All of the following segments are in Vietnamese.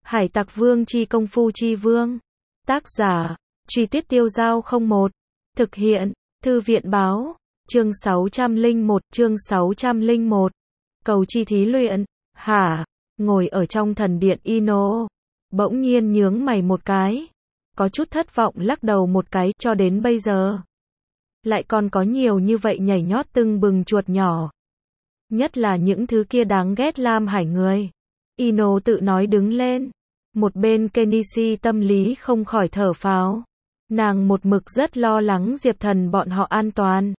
Hải Tặc Vương chi công phu chi vương. Tác giả, Truy Tuyết Tiêu Dao 01. Thực hiện, Thư viện báo. Chương 601. Cầu chi thí luyện. Hả? Ngồi ở trong thần điện Ino. Bỗng nhiên nhướng mày một cái. Có chút thất vọng lắc đầu một cái, cho đến bây giờ. Lại còn có nhiều như vậy nhảy nhót tưng bừng chuột nhỏ. Nhất là những thứ kia đáng ghét Lam Hải người. Ino tự nói đứng lên. Một bên Kenichi tâm lý không khỏi thở phào. Nàng một mực rất lo lắng Diệp Thần bọn họ an toàn.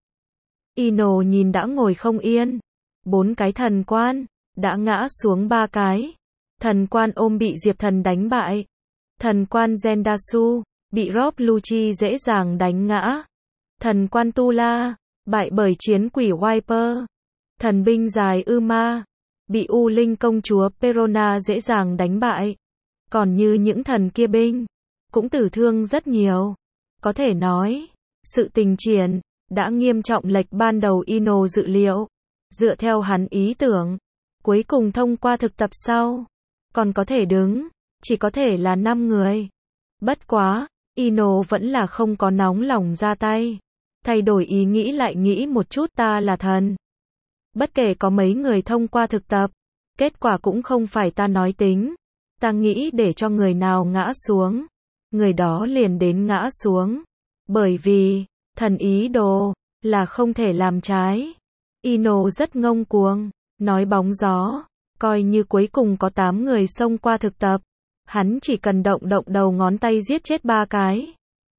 Ino nhìn đã ngồi không yên. 4 cái thần quan, đã ngã xuống 3 cái. Thần quan ôm bị Diệp Thần đánh bại. Thần quan Zendasu, bị Rob Lucci dễ dàng đánh ngã. Thần quan Tula, bại bởi chiến quỷ Wiper. Thần binh dài Uma, bị U Linh công chúa Perona dễ dàng đánh bại. Còn như những thần kia binh, cũng tử thương rất nhiều. Có thể nói, sự tình triển, đã nghiêm trọng lệch ban đầu Ino dự liệu. Dựa theo hắn ý tưởng, cuối cùng thông qua thực tập sau, còn có thể đứng, chỉ có thể là 5 người. Bất quá, Ino vẫn là không có nóng lòng ra tay. Thay đổi ý nghĩ lại nghĩ một chút, ta là thần. Bất kể có mấy người thông qua thực tập, kết quả cũng không phải ta nói tính. Ta nghĩ để cho người nào ngã xuống, người đó liền đến ngã xuống. Bởi vì, thần ý đồ, là không thể làm trái. Ino rất ngông cuồng, nói bóng gió, coi như cuối cùng có 8 người xông qua thực tập. Hắn chỉ cần động đầu ngón tay giết chết 3 cái.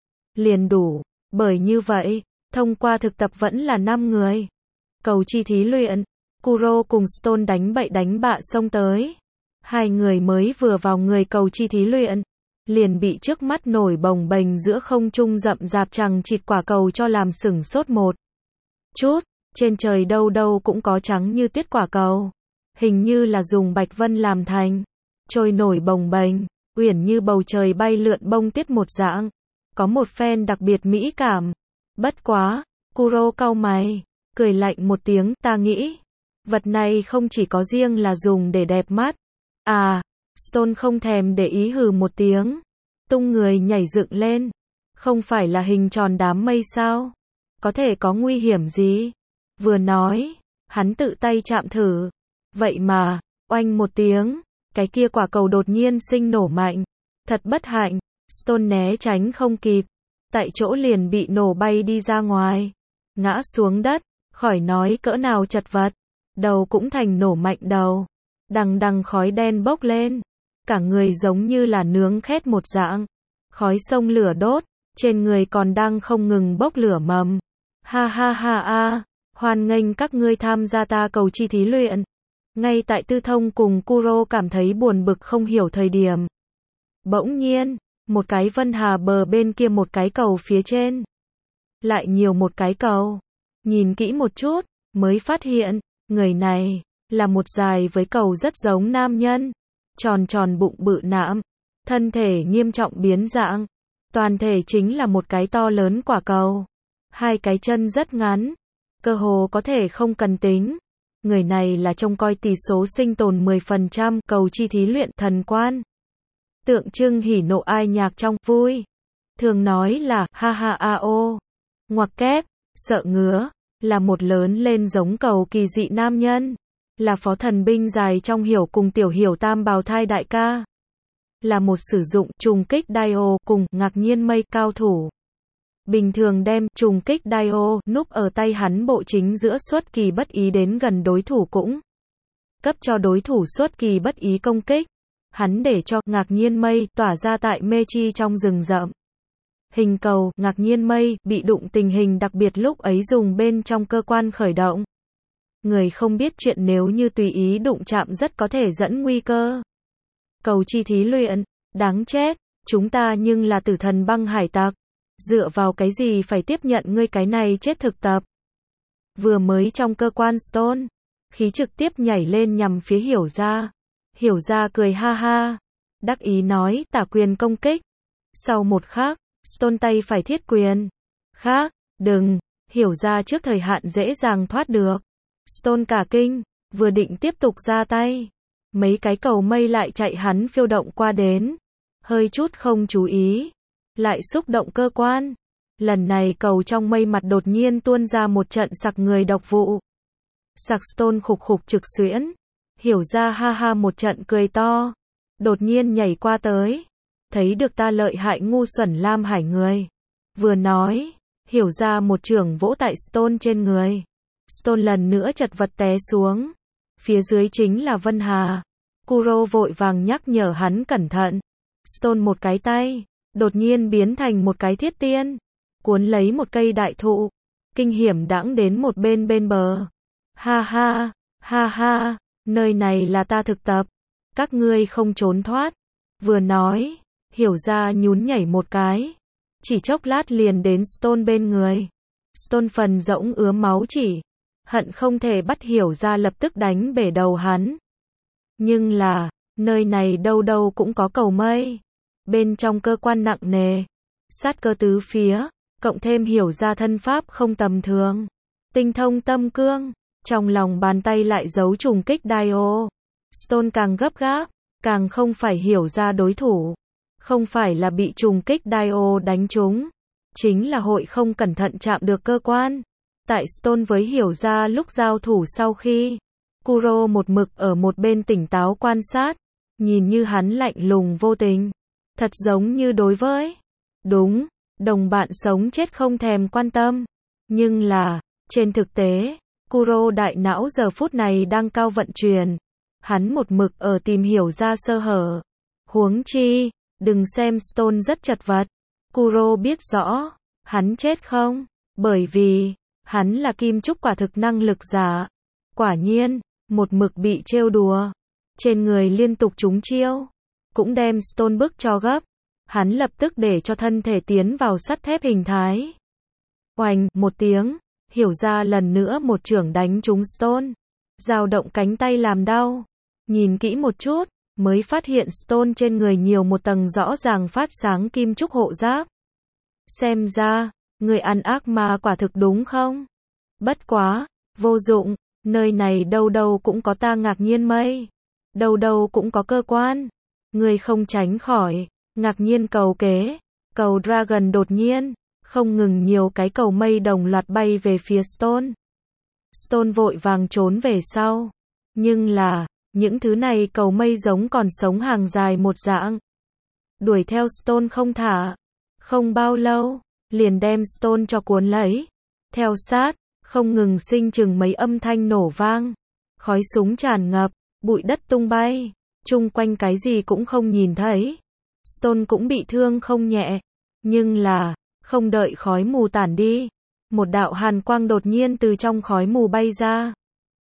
Liền đủ, bởi như vậy, thông qua thực tập vẫn là 5 người. Cầu chi thí luyện, Kuro cùng Stone đánh bậy đánh bạ xông tới. 2 người mới vừa vào người cầu chi thí luyện, liền bị trước mắt nổi bồng bềnh giữa không trung rậm rạp chằng chịt quả cầu cho làm sửng sốt một chút. Trên trời đâu đâu cũng có trắng như tuyết quả cầu. Hình như là dùng bạch vân làm thành. Trôi nổi bồng bềnh, uyển như bầu trời bay lượn bông tuyết một dạng. Có một phen đặc biệt mỹ cảm. Bất quá, Kuro cau mày, cười lạnh một tiếng, ta nghĩ, vật này không chỉ có riêng là dùng để đẹp mắt. À, Stone không thèm để ý hừ một tiếng, tung người nhảy dựng lên. Không phải là hình tròn đám mây sao? Có thể có nguy hiểm gì? Vừa nói, hắn tự tay chạm thử. Vậy mà, oanh một tiếng, cái kia quả cầu đột nhiên sinh nổ mạnh. Thật bất hạnh, Stone né tránh không kịp. Tại chỗ liền bị nổ bay đi ra ngoài. Ngã xuống đất, khỏi nói cỡ nào chật vật. Đầu cũng thành nổ mạnh đầu. Đằng đằng khói đen bốc lên. Cả người giống như là nướng khét một dạng. Khói sông lửa đốt, trên người còn đang không ngừng bốc lửa mầm. Ha ha ha a, hoan nghênh các ngươi tham gia ta cầu chi thí luyện. Ngay tại Tư Thông cùng Kuro cảm thấy buồn bực không hiểu thời điểm. Bỗng nhiên, một cái vân hà bờ bên kia một cái cầu phía trên. Lại nhiều một cái cầu. Nhìn kỹ một chút, mới phát hiện, người này, là một dài với cầu rất giống nam nhân. Tròn tròn bụng bự nạm. Thân thể nghiêm trọng biến dạng. Toàn thể chính là một cái to lớn quả cầu. 2 cái chân rất ngắn. Cơ hồ có thể không cần tính. Người này là trông coi tỷ số sinh tồn 10%, cầu chi thí luyện thần quan. Tượng trưng hỉ nộ ai nhạc trong vui. Thường nói là ha ha a o. Ngoặc kép, sợ ngứa, là một lớn lên giống cầu kỳ dị nam nhân. Là phó thần binh dài trong hiểu cùng tiểu hiểu tam bào thai đại ca. Là một sử dụng trùng kích Dio cùng ngạc nhiên mây cao thủ. Bình thường đem trùng kích Dio núp ở tay hắn bộ chính giữa xuất kỳ bất ý đến gần đối thủ cũng cấp cho đối thủ xuất kỳ bất ý công kích. Hắn để cho ngạc nhiên mây tỏa ra tại mê chi trong rừng rậm. Hình cầu ngạc nhiên mây bị đụng tình hình đặc biệt lúc ấy dùng bên trong cơ quan khởi động. Người không biết chuyện nếu như tùy ý đụng chạm rất có thể dẫn nguy cơ. Cầu chi thí luyện, đáng chết, chúng ta nhưng là tử thần băng hải tặc. Dựa vào cái gì phải tiếp nhận ngươi cái này chết thực tập. Vừa mới trong cơ quan Stone, khí trực tiếp nhảy lên nhằm phía hiểu ra. Hiểu ra cười ha ha. Đắc ý nói tả quyền công kích. Sau một khắc, Stone tay phải thiết quyền. Khác, đừng, hiểu ra trước thời hạn dễ dàng thoát được. Stone cả kinh, vừa định tiếp tục ra tay. mấy cái cầu mây lại chạy hắn phiêu động qua đến. Hơi chút không chú ý, lại xúc động cơ quan. Lần này cầu trong mây mặt đột nhiên tuôn ra một trận sặc người độc vụ. Sặc Stone khục khục trực xuyễn. Hiểu ra ha ha một trận cười to. Đột nhiên nhảy qua tới. Thấy được ta lợi hại ngu xuẩn Lam Hải người. Vừa nói, hiểu ra một chưởng vỗ tại Stone trên người. Stone lần nữa chật vật té xuống. Phía dưới chính là Vân Hà. Kuro vội vàng nhắc nhở hắn cẩn thận. Stone một cái tay, đột nhiên biến thành một cái thiết tiên. Cuốn lấy một cây đại thụ. Kinh hiểm đãng đến một bên bờ. Ha ha, nơi này là ta thực tập. Các ngươi không trốn thoát. Vừa nói, hiểu ra nhún nhảy một cái. Chỉ chốc lát liền đến Stone bên người. Stone phần rỗng ứa máu chỉ. Hận không thể bắt hiểu ra lập tức đánh bể đầu hắn. Nhưng là, nơi này đâu đâu cũng có cầu mây. Bên trong cơ quan nặng nề. Sát cơ tứ phía. Cộng thêm hiểu ra thân pháp không tầm thường. Tinh thông tâm cương. Trong lòng bàn tay lại giấu trùng kích Dio. Stone càng gấp gáp. Càng không phải hiểu ra đối thủ. Không phải là bị trùng kích Dio đánh trúng. Chính là hội không cẩn thận chạm được cơ quan. Tại Stone với hiểu ra lúc giao thủ sau khi. Kuro một mực ở một bên tỉnh táo quan sát. Nhìn như hắn lạnh lùng vô tình. Thật giống như đối với. Đúng, đồng bạn sống chết không thèm quan tâm. Nhưng là, trên thực tế, Kuro đại não giờ phút này đang cao vận chuyển. Hắn một mực ở tìm hiểu ra sơ hở. Huống chi, đừng xem Stone rất chật vật. Kuro biết rõ, hắn chết không? Bởi vì, hắn là kim trúc quả thực năng lực giả. Quả nhiên, một mực bị trêu đùa. Trên người liên tục trúng chiêu. Cũng đem Stone bức cho gấp. Hắn lập tức để cho thân thể tiến vào sắt thép hình thái. Oành, một tiếng, hiểu ra lần nữa một chưởng đánh trúng Stone. Dao động cánh tay làm đau. Nhìn kỹ một chút, mới phát hiện Stone trên người nhiều một tầng rõ ràng phát sáng kim trúc hộ giáp. Xem ra, người ăn ác ma quả thực đúng không? Bất quá, vô dụng, nơi này đâu đâu cũng có ta ngạc nhiên mây. Đâu đâu cũng có cơ quan. Người không tránh khỏi, ngạc nhiên cầu kế. Cầu Dragon đột nhiên, không ngừng nhiều cái cầu mây đồng loạt bay về phía Stone. Stone vội vàng trốn về sau. Nhưng là, những thứ này cầu mây giống còn sống hàng dài một dạng. Đuổi theo Stone không thả. Không bao lâu, liền đem Stone cho cuốn lấy. Theo sát, không ngừng sinh chừng mấy âm thanh nổ vang. Khói súng tràn ngập, bụi đất tung bay. Chung quanh cái gì cũng không nhìn thấy. Stone cũng bị thương không nhẹ. Nhưng là, không đợi khói mù tản đi. Một đạo hàn quang đột nhiên từ trong khói mù bay ra.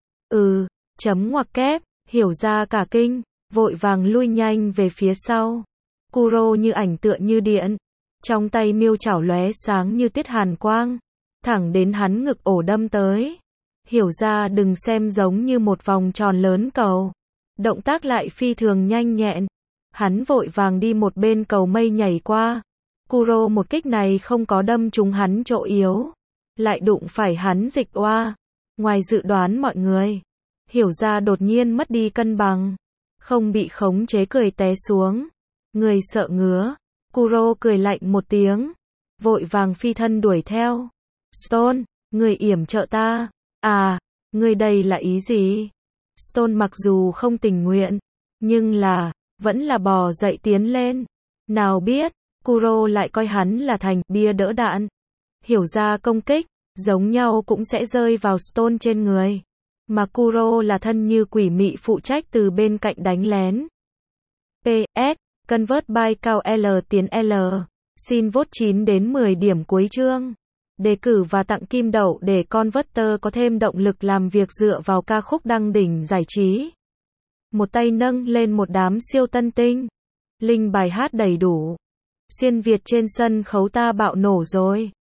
Chấm ngoặc kép, hiểu ra cả kinh, vội vàng lui nhanh về phía sau. Kuro như ảnh tựa như điện. Trong tay miêu chảo lóe sáng như tiết hàn quang. Thẳng đến hắn ngực ổ đâm tới. Hiểu ra đừng xem giống như một vòng tròn lớn cầu. Động tác lại phi thường nhanh nhẹn. Hắn vội vàng đi một bên cầu mây nhảy qua. Kuro một kích này không có đâm trúng hắn chỗ yếu. Lại đụng phải hắn dịch oa. Ngoài dự đoán mọi người. Hiểu ra đột nhiên mất đi cân bằng. Không bị khống chế cười té xuống. Người sợ ngứa. Kuro cười lạnh một tiếng. Vội vàng phi thân đuổi theo. Stone, người yểm trợ ta. À, người đây là ý gì? Stone mặc dù không tình nguyện. Nhưng là, vẫn là bò dậy tiến lên. Nào biết, Kuro lại coi hắn là thành bia đỡ đạn. Hiểu ra công kích, giống nhau cũng sẽ rơi vào Stone trên người. Mà Kuro là thân như quỷ mị phụ trách từ bên cạnh đánh lén. PS, Convert by cao L tiến L. Xin vote 9 đến 10 điểm cuối chương. Đề cử và tặng kim đậu để Converter có thêm động lực làm việc dựa vào ca khúc đăng đỉnh giải trí. Một tay nâng lên một đám siêu tân tinh. Link bài hát đầy đủ. Xuyên Việt trên sân khấu ta bạo nổ rồi.